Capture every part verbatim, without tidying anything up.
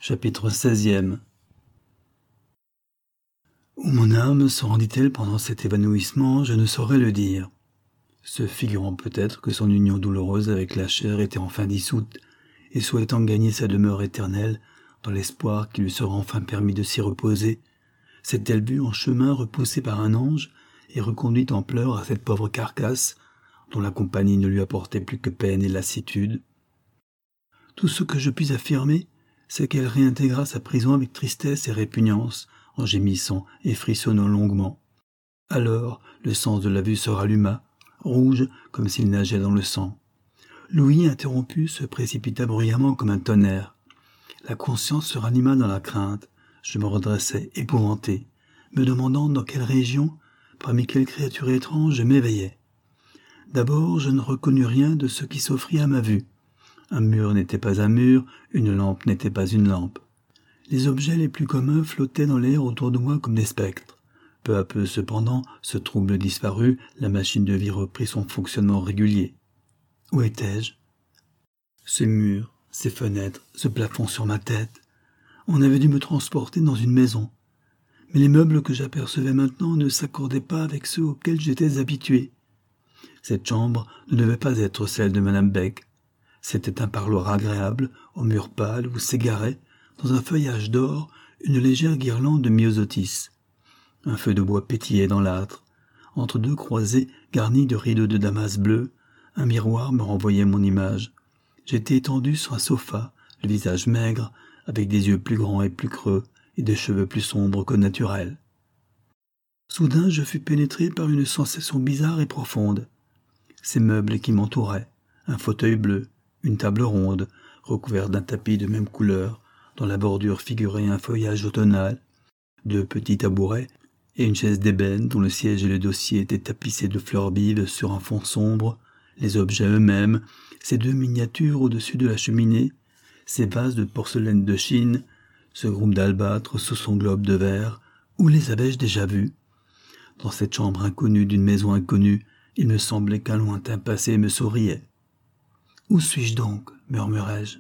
Chapitre seizième. Où mon âme se rendit-elle pendant cet évanouissement, je ne saurais le dire. Se figurant peut-être que son union douloureuse avec la chair était enfin dissoute, et souhaitant gagner sa demeure éternelle, dans l'espoir qu'il lui sera enfin permis de s'y reposer, s'est-elle vue en chemin repoussée par un ange et reconduite en pleurs à cette pauvre carcasse, dont la compagnie ne lui apportait plus que peine et lassitude. Tout ce que je puis affirmer, c'est qu'elle réintégra sa prison avec tristesse et répugnance, en gémissant et frissonnant longuement. Alors, le sens de la vue se ralluma, rouge comme s'il nageait dans le sang. L'ouïe interrompue se précipita bruyamment comme un tonnerre. La conscience se ranima dans la crainte. Je me redressai, épouvanté, me demandant dans quelle région, parmi quelle créature étrange je m'éveillais. D'abord, je ne reconnus rien de ce qui s'offrit à ma vue. Un mur n'était pas un mur, une lampe n'était pas une lampe. Les objets les plus communs flottaient dans l'air autour de moi comme des spectres. Peu à peu, cependant, ce trouble disparut, la machine de vie reprit son fonctionnement régulier. Où étais-je? Ces murs, ces fenêtres, ce plafond sur ma tête. On avait dû me transporter dans une maison. Mais les meubles que j'apercevais maintenant ne s'accordaient pas avec ceux auxquels j'étais habitué. Cette chambre ne devait pas être celle de Madame Beck. C'était un parloir agréable, aux murs pâles, où s'égarait, dans un feuillage d'or, une légère guirlande de myosotis. Un feu de bois pétillait dans l'âtre. Entre deux croisées garnies de rideaux de damas bleu, un miroir me renvoyait mon image. J'étais étendu sur un sofa, le visage maigre, avec des yeux plus grands et plus creux, et des cheveux plus sombres que naturels. Soudain, je fus pénétré par une sensation bizarre et profonde. Ces meubles qui m'entouraient, un fauteuil bleu, une table ronde, recouverte d'un tapis de même couleur, dont la bordure figurait un feuillage automnal, deux petits tabourets et une chaise d'ébène dont le siège et le dossier étaient tapissés de fleurs vives sur un fond sombre, les objets eux-mêmes, ces deux miniatures au-dessus de la cheminée, ces vases de porcelaine de Chine, ce groupe d'albâtre sous son globe de verre, où les avais-je déjà vus? Dans cette chambre inconnue d'une maison inconnue, il me semblait qu'un lointain passé me souriait. « Où suis-je donc ?» murmurai-je.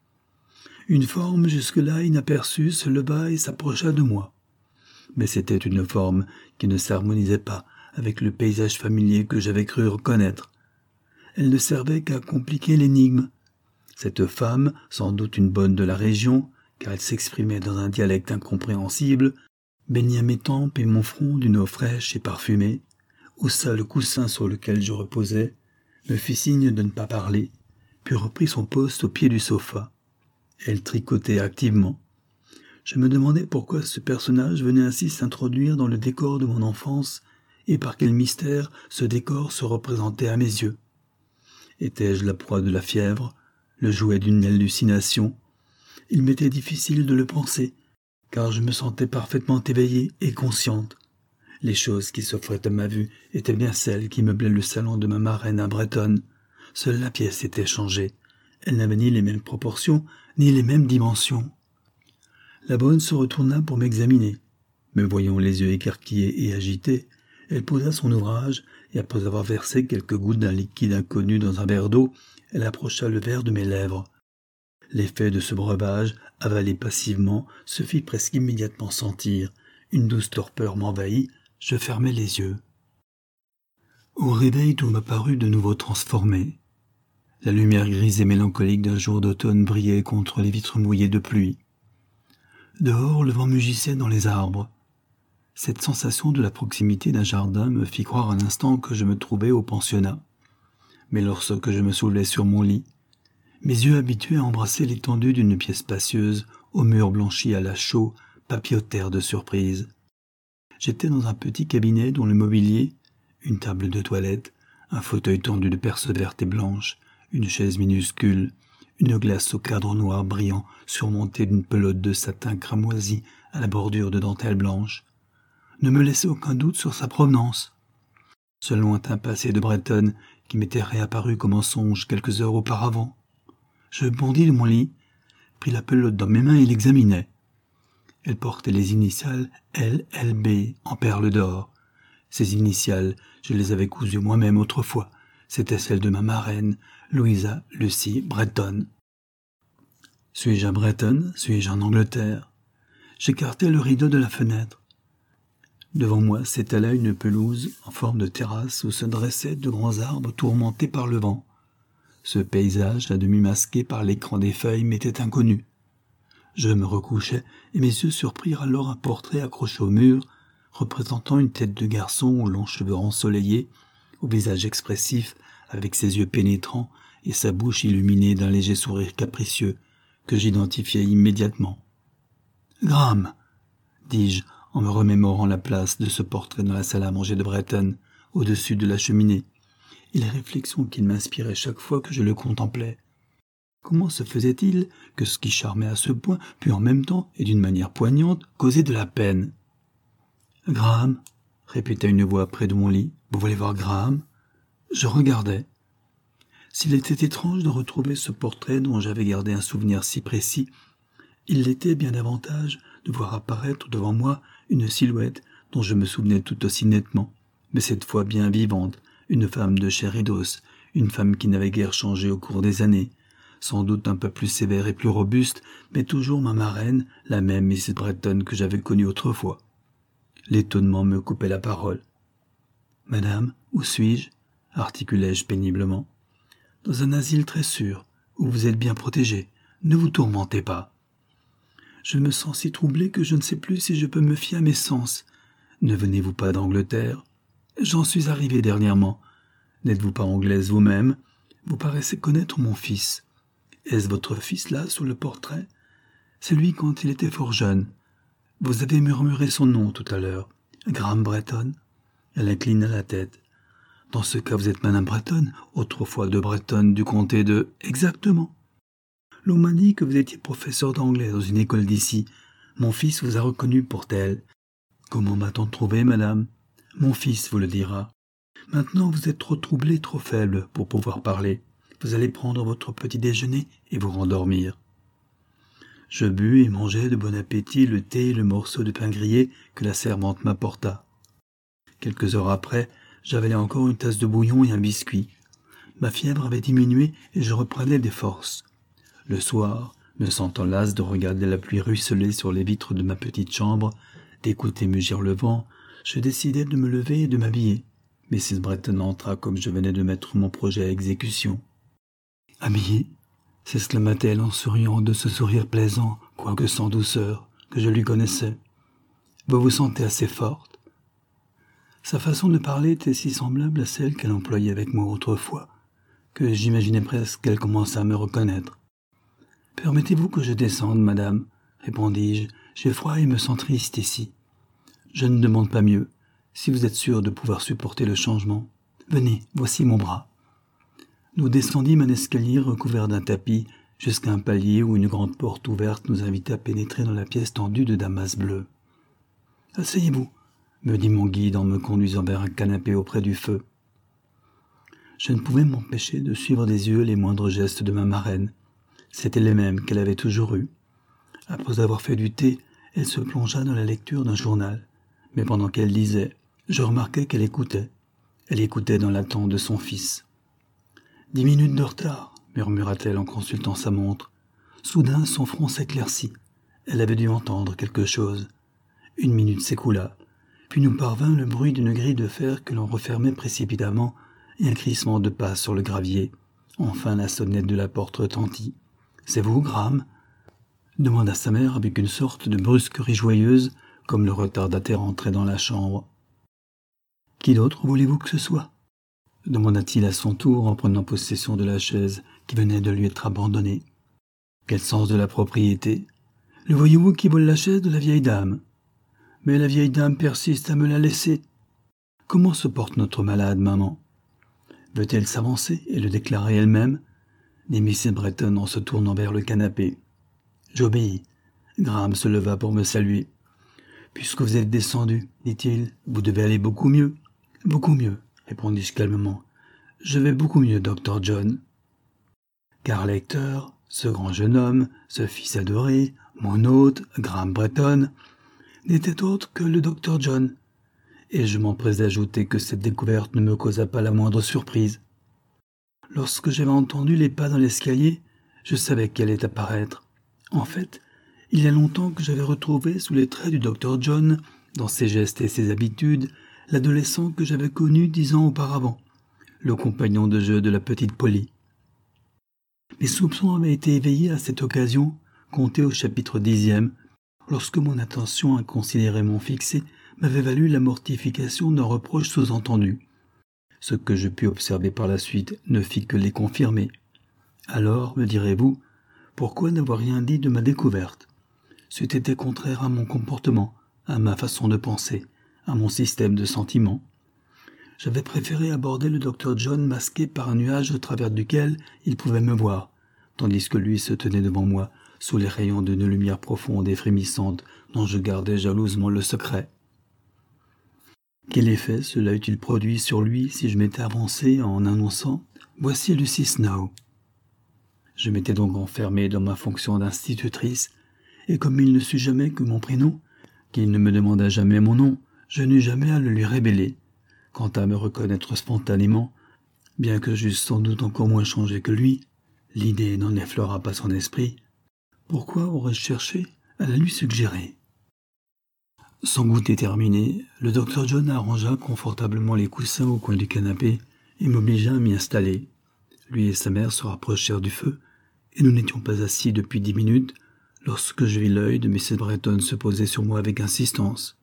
Une forme jusque-là inaperçue se leva et s'approcha de moi. Mais c'était une forme qui ne s'harmonisait pas avec le paysage familier que j'avais cru reconnaître. Elle ne servait qu'à compliquer l'énigme. Cette femme, sans doute une bonne de la région, car elle s'exprimait dans un dialecte incompréhensible, baigna mes tempes et mon front d'une eau fraîche et parfumée, haussa le coussin sur lequel je reposais, me fit signe de ne pas parler, puis reprit son poste au pied du sofa. Elle tricotait activement. Je me demandais pourquoi ce personnage venait ainsi s'introduire dans le décor de mon enfance et par quel mystère ce décor se représentait à mes yeux. Étais-je la proie de la fièvre, le jouet d'une hallucination? Il m'était difficile de le penser, car je me sentais parfaitement éveillée et consciente. Les choses qui s'offraient à ma vue étaient bien celles qui meublaient le salon de ma marraine à Bretonne. Seule la pièce était changée. Elle n'avait ni les mêmes proportions, ni les mêmes dimensions. La bonne se retourna pour m'examiner. Me voyant les yeux écarquillés et agités, elle posa son ouvrage, et après avoir versé quelques gouttes d'un liquide inconnu dans un verre d'eau, elle approcha le verre de mes lèvres. L'effet de ce breuvage, avalé passivement, se fit presque immédiatement sentir. Une douce torpeur m'envahit, je fermai les yeux. Au réveil, tout m'apparut de nouveau transformé. La lumière grise et mélancolique d'un jour d'automne brillait contre les vitres mouillées de pluie. Dehors, le vent mugissait dans les arbres. Cette sensation de la proximité d'un jardin me fit croire un instant que je me trouvais au pensionnat. Mais lorsque je me soulevai sur mon lit, mes yeux habitués à embrasser l'étendue d'une pièce spacieuse, aux murs blanchis à la chaux, papillotèrent de surprise. J'étais dans un petit cabinet dont le mobilier, une table de toilette, un fauteuil tendu de perce verte et blanche, une chaise minuscule, une glace au cadre noir brillant surmontée d'une pelote de satin cramoisi à la bordure de dentelle blanche, ne me laissait aucun doute sur sa provenance. Ce lointain passé de Bretonne qui m'était réapparu comme en songe quelques heures auparavant. Je bondis de mon lit, pris la pelote dans mes mains et l'examinai. Elle portait les initiales L L B en perles d'or. Ces initiales, je les avais cousues moi-même autrefois. C'était celle de ma marraine, Louisa Lucy Breton. Suis-je à Breton? Suis-je en Angleterre? J'écartai le rideau de la fenêtre. Devant moi s'étala une pelouse en forme de terrasse où se dressaient de grands arbres tourmentés par le vent. Ce paysage, à demi masqué par l'écran des feuilles, m'était inconnu. Je me recouchai et mes yeux surprirent alors un portrait accroché au mur, représentant une tête de garçon aux longs cheveux ensoleillés, au visage expressif, avec ses yeux pénétrants et sa bouche illuminée d'un léger sourire capricieux, que j'identifiai immédiatement. « Graham !» dis-je, en me remémorant la place de ce portrait dans la salle à manger de Breton, au-dessus de la cheminée, et les réflexions qu'il m'inspirait chaque fois que je le contemplais. Comment se faisait-il que ce qui charmait à ce point pût en même temps, et d'une manière poignante, causer de la peine? « Graham !» répéta une voix près de mon lit. « Vous voulez voir Graham ?» Je regardais. S'il était étrange de retrouver ce portrait dont j'avais gardé un souvenir si précis, il l'était bien davantage de voir apparaître devant moi une silhouette dont je me souvenais tout aussi nettement, mais cette fois bien vivante, une femme de chair et d'os, une femme qui n'avait guère changé au cours des années, sans doute un peu plus sévère et plus robuste, mais toujours ma marraine, la même Missus Breton que j'avais connue autrefois. L'étonnement me coupait la parole. « Madame, où suis-je » articulai-je péniblement. « Dans un asile très sûr, où vous êtes bien protégée. Ne vous tourmentez pas. » Je me sens si troublé que je ne sais plus si je peux me fier à mes sens. Ne venez-vous pas d'Angleterre? J'en suis arrivé dernièrement. N'êtes-vous pas anglaise vous-même? Vous paraissez connaître mon fils. Est-ce votre fils là, sous le portrait? C'est lui quand il était fort jeune. Vous avez murmuré son nom tout à l'heure. Graham Breton? Elle inclina la tête. Dans ce cas, vous êtes Madame Breton, autrefois de Breton, du comté de... Exactement. L'on m'a dit que vous étiez professeur d'anglais dans une école d'ici. Mon fils vous a reconnu pour tel. Comment m'a-t-on trouvé, madame? Mon fils vous le dira. Maintenant, vous êtes trop troublé, trop faible pour pouvoir parler. Vous allez prendre votre petit déjeuner et vous rendormir. Je bus et mangeai de bon appétit le thé et le morceau de pain grillé que la servante m'apporta. Quelques heures après, j'avalai encore une tasse de bouillon et un biscuit. Ma fièvre avait diminué et je reprenais des forces. Le soir, me sentant las de regarder la pluie ruisseler sur les vitres de ma petite chambre, d'écouter mugir le vent, je décidai de me lever et de m'habiller. Missus Breton entra comme je venais de mettre mon projet à exécution. « Habillée » s'exclama-t-elle en souriant de ce sourire plaisant, quoique sans douceur, que je lui connaissais. « Vous vous sentez assez forte ?» Sa façon de parler était si semblable à celle qu'elle employait avec moi autrefois, que j'imaginais presque qu'elle commençait à me reconnaître. « Permettez-vous que je descende, madame, » répondis-je. « J'ai froid et me sens triste ici. »« Je ne demande pas mieux, si vous êtes sûr de pouvoir supporter le changement. Venez, voici mon bras. » Nous descendîmes un escalier recouvert d'un tapis jusqu'à un palier où une grande porte ouverte nous invitait à pénétrer dans la pièce tendue de damas bleu. « Asseyez-vous, » me dit mon guide en me conduisant vers un canapé auprès du feu. Je ne pouvais m'empêcher de suivre des yeux les moindres gestes de ma marraine. C'étaient les mêmes qu'elle avait toujours eus. Après avoir fait du thé, elle se plongea dans la lecture d'un journal. Mais pendant qu'elle lisait, je remarquai qu'elle écoutait. Elle écoutait dans l'attente de son fils. « Dix minutes de retard, » murmura-t-elle en consultant sa montre. Soudain, son front s'éclaircit. Elle avait dû entendre quelque chose. Une minute s'écoula, puis nous parvint le bruit d'une grille de fer que l'on refermait précipitamment et un crissement de pas sur le gravier. Enfin, la sonnette de la porte retentit. « C'est vous, Graham ?» demanda sa mère avec une sorte de brusquerie joyeuse, comme le retardataire entrait dans la chambre. « Qui d'autre voulez-vous que ce soit ?» demanda-t-il à son tour en prenant possession de la chaise qui venait de lui être abandonnée. « Quel sens de la propriété? Le voyez-vous qui vole la chaise de la vieille dame? Mais la vieille dame persiste à me la laisser. Comment se porte notre malade, maman? Veut-elle s'avancer et le déclarer elle-même ?» dit Missus Breton en se tournant vers le canapé. J'obéis. Graham se leva pour me saluer. « Puisque vous êtes descendu, dit-il, vous devez aller beaucoup mieux. »« Beaucoup mieux, » répondis-je calmement. « Je vais beaucoup mieux, docteur John. » Car Lecter, ce grand jeune homme, ce fils adoré, mon hôte, Graham Breton, n'était autre que le docteur John. Et je m'empresse d'ajouter que cette découverte ne me causa pas la moindre surprise. Lorsque j'avais entendu les pas dans l'escalier, je savais qu'elle allait apparaître. En fait, il y a longtemps que j'avais retrouvé sous les traits du docteur John, dans ses gestes et ses habitudes, l'adolescent que j'avais connu dix ans auparavant, le compagnon de jeu de la petite Polly. Mes soupçons avaient été éveillés à cette occasion, comptée au chapitre dixième, lorsque mon attention inconsidérément fixée m'avait valu la mortification d'un reproche sous-entendu. Ce que je pus observer par la suite ne fit que les confirmer. Alors, me direz-vous, pourquoi n'avoir rien dit de ma découverte? C'eût été contraire à mon comportement, à ma façon de penser, à mon système de sentiments. J'avais préféré aborder le docteur John masqué par un nuage au travers duquel il pouvait me voir, tandis que lui se tenait devant moi, sous les rayons d'une lumière profonde et frémissante dont je gardais jalousement le secret. Quel effet cela eût-il produit sur lui si je m'étais avancé en annonçant « Voici Lucy Snow ». Je m'étais donc enfermé dans ma fonction d'institutrice, et comme il ne sut jamais que mon prénom, qu'il ne me demanda jamais mon nom, je n'eus jamais à le lui révéler. Quant à me reconnaître spontanément, bien que j'eusse sans doute encore moins changé que lui, l'idée n'en effleura pas son esprit. Pourquoi aurais-je cherché à la lui suggérer? Son goûter terminé, le docteur John arrangea confortablement les coussins au coin du canapé et m'obligea à m'y installer. Lui et sa mère se rapprochèrent du feu, et nous n'étions pas assis depuis dix minutes lorsque je vis l'œil de missus Bretton se poser sur moi avec insistance.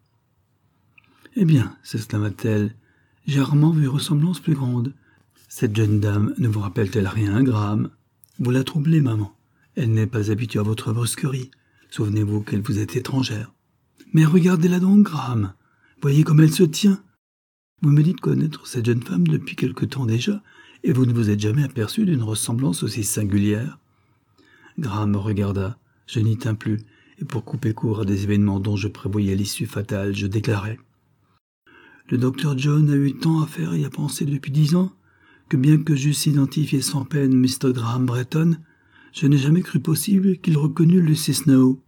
« Eh bien, s'exclama-t-elle, j'ai rarement vu ressemblance plus grande. Cette jeune dame ne vous rappelle-t-elle rien, Graham? Vous la troublez, maman. Elle n'est pas habituée à votre brusquerie. Souvenez-vous qu'elle vous est étrangère. Mais regardez-la donc, Graham. Voyez comme elle se tient. Vous me dites connaître cette jeune femme depuis quelque temps déjà, et vous ne vous êtes jamais aperçu d'une ressemblance aussi singulière. » Graham me regarda, je n'y tins plus, et pour couper court à des événements dont je prévoyais l'issue fatale, je déclarai. Le docteur John a eu tant à faire et à penser depuis dix ans, que bien que j'eusse identifié sans peine mister Graham Bretton, je n'ai jamais cru possible qu'il reconnût Lucy Snow.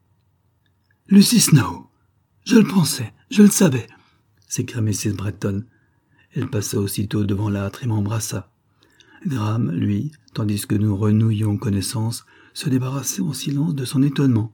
« Lucy Snow! Je le pensais, je le savais !» s'écria missus Bretton. Elle passa aussitôt devant l'âtre et m'embrassa. Graham, lui, tandis que nous renouions connaissance, se débarrassait en silence de son étonnement.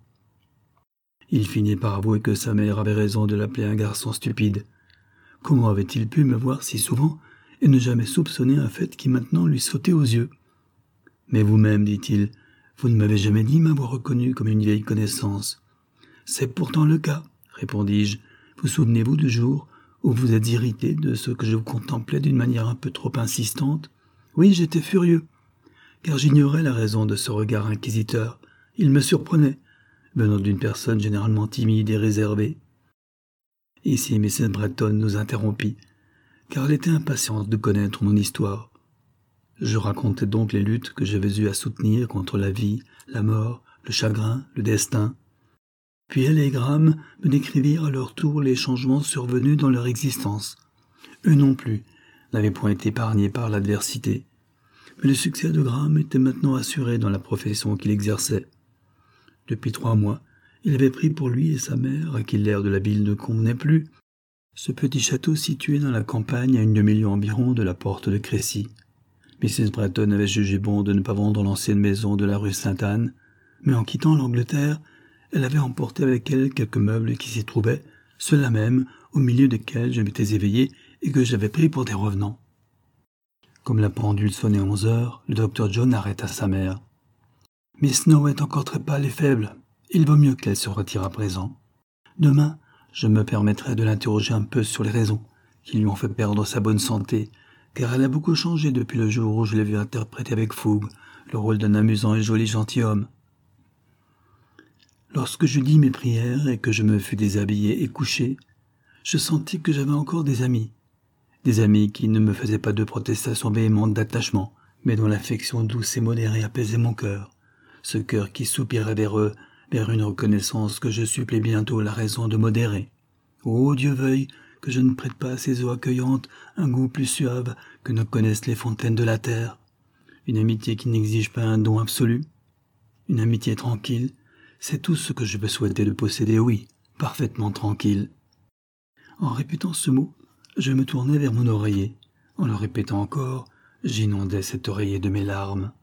Il finit par avouer que sa mère avait raison de l'appeler un garçon stupide. Comment avait-il pu me voir si souvent et ne jamais soupçonner un fait qui maintenant lui sautait aux yeux? « Mais vous-même, dit-il, vous ne m'avez jamais dit m'avoir reconnu comme une vieille connaissance. »« C'est pourtant le cas, répondis-je. Vous souvenez-vous du jour où vous êtes irrité de ce que je vous contemplais d'une manière un peu trop insistante? Oui, j'étais furieux, car j'ignorais la raison de ce regard inquisiteur. Il me surprenait, venant d'une personne généralement timide et réservée. » Ici, missus Bretton nous interrompit, car elle était impatiente de connaître mon histoire. Je racontai donc les luttes que j'avais eues à soutenir contre la vie, la mort, le chagrin, le destin. Puis elle et Graham me décrivirent à leur tour les changements survenus dans leur existence. Eux non plus n'avaient point été épargnés par l'adversité. Mais le succès de Graham était maintenant assuré dans la profession qu'il exerçait. Depuis trois mois, il avait pris pour lui et sa mère, à qui l'air de la ville ne convenait plus, ce petit château situé dans la campagne à une demi-lieue environ de la porte de Crécy. missus Bretton avait jugé bon de ne pas vendre l'ancienne maison de la rue Sainte-Anne, mais en quittant l'Angleterre, elle avait emporté avec elle quelques meubles qui s'y trouvaient, ceux-là même au milieu desquels je m'étais éveillé et que j'avais pris pour des revenants. Comme la pendule sonnait onze heures, le docteur John arrêta sa mère. « Miss Snow est encore très pâle et faible. Il vaut mieux qu'elle se retire à présent. Demain, je me permettrai de l'interroger un peu sur les raisons qui lui ont fait perdre sa bonne santé, car elle a beaucoup changé depuis le jour où je l'ai vue interpréter avec fougue le rôle d'un amusant et joli gentilhomme. » Lorsque je dis mes prières et que je me fus déshabillé et couché, je sentis que j'avais encore des amis. Des amis qui ne me faisaient pas de protestations véhémentes d'attachement, mais dont l'affection douce et modérée apaisait mon cœur. Ce cœur qui soupirait vers eux, vers une reconnaissance que je supplée bientôt la raison de modérer. Ô Dieu veuille que je ne prête pas à ces eaux accueillantes un goût plus suave que ne connaissent les fontaines de la terre. Une amitié qui n'exige pas un don absolu. Une amitié tranquille, c'est tout ce que je peux souhaiter de posséder, oui, parfaitement tranquille. En répétant ce mot, je me tournai vers mon oreiller. En le répétant encore, j'inondais cet oreiller de mes larmes.